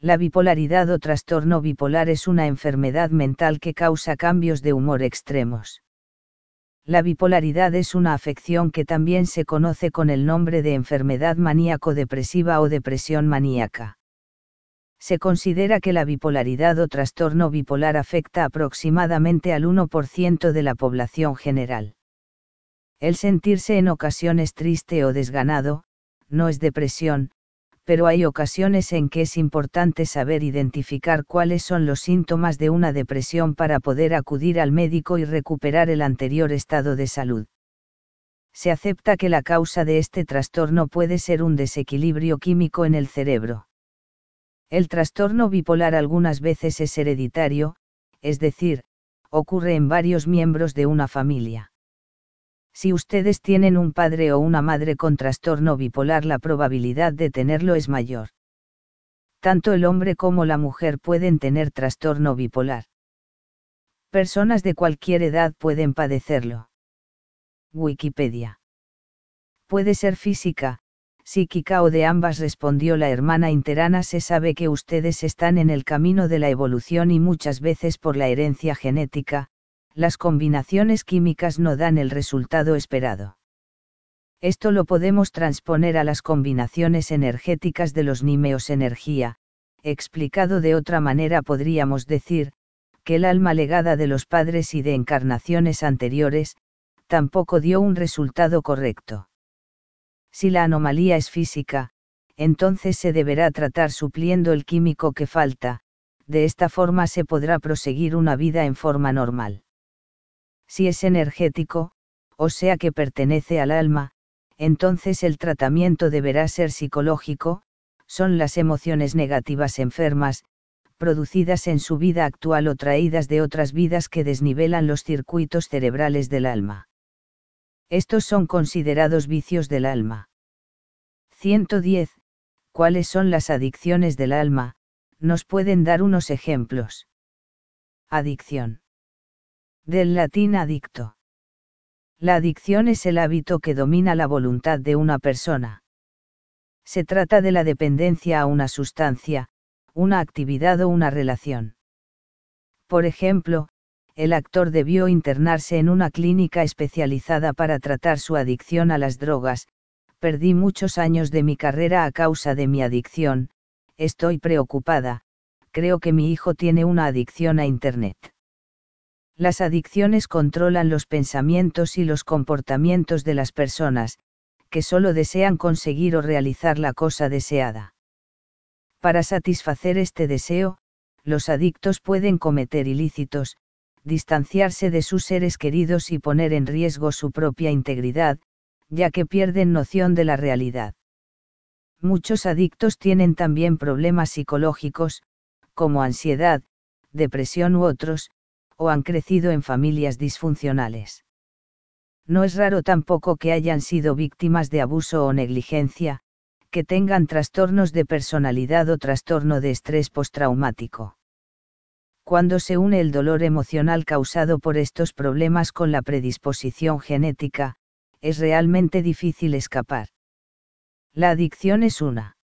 La bipolaridad o trastorno bipolar es una enfermedad mental que causa cambios de humor extremos. La bipolaridad es una afección que también se conoce con el nombre de enfermedad maníaco-depresiva o depresión maníaca. Se considera que la bipolaridad o trastorno bipolar afecta aproximadamente al 1% de la población general. El sentirse en ocasiones triste o desganado, no es depresión, pero hay ocasiones en que es importante saber identificar cuáles son los síntomas de una depresión para poder acudir al médico y recuperar el anterior estado de salud. Se acepta que la causa de este trastorno puede ser un desequilibrio químico en el cerebro. El trastorno bipolar algunas veces es hereditario, es decir, ocurre en varios miembros de una familia. Si ustedes tienen un padre o una madre con trastorno bipolar, la probabilidad de tenerlo es mayor. Tanto el hombre como la mujer pueden tener trastorno bipolar. Personas de cualquier edad pueden padecerlo. Wikipedia. Puede ser física, psíquica o de ambas, respondió la hermana Interana. Se sabe que ustedes están en el camino de la evolución y muchas veces por la herencia genética, las combinaciones químicas no dan el resultado esperado. Esto lo podemos transponer a las combinaciones energéticas de los nímeos energía. Explicado de otra manera, podríamos decir, que el alma legada de los padres y de encarnaciones anteriores, tampoco dio un resultado correcto. Si la anomalía es física, entonces se deberá tratar supliendo el químico que falta, de esta forma se podrá proseguir una vida en forma normal. Si es energético, o sea que pertenece al alma, entonces el tratamiento deberá ser psicológico, son las emociones negativas enfermas, producidas en su vida actual o traídas de otras vidas que desnivelan los circuitos cerebrales del alma. Estos son considerados vicios del alma. 110. ¿Cuáles son las adicciones del alma? Nos pueden dar unos ejemplos. Adicción. Del latín adicto. La adicción es el hábito que domina la voluntad de una persona. Se trata de la dependencia a una sustancia, una actividad o una relación. Por ejemplo, el actor debió internarse en una clínica especializada para tratar su adicción a las drogas. Perdí muchos años de mi carrera a causa de mi adicción, estoy preocupada, creo que mi hijo tiene una adicción a Internet. Las adicciones controlan los pensamientos y los comportamientos de las personas, que solo desean conseguir o realizar la cosa deseada. Para satisfacer este deseo, los adictos pueden cometer ilícitos, distanciarse de sus seres queridos y poner en riesgo su propia integridad, ya que pierden noción de la realidad. Muchos adictos tienen también problemas psicológicos, como ansiedad, depresión u otros, o han crecido en familias disfuncionales. No es raro tampoco que hayan sido víctimas de abuso o negligencia, que tengan trastornos de personalidad o trastorno de estrés postraumático. Cuando se une el dolor emocional causado por estos problemas con la predisposición genética, es realmente difícil escapar. La adicción es una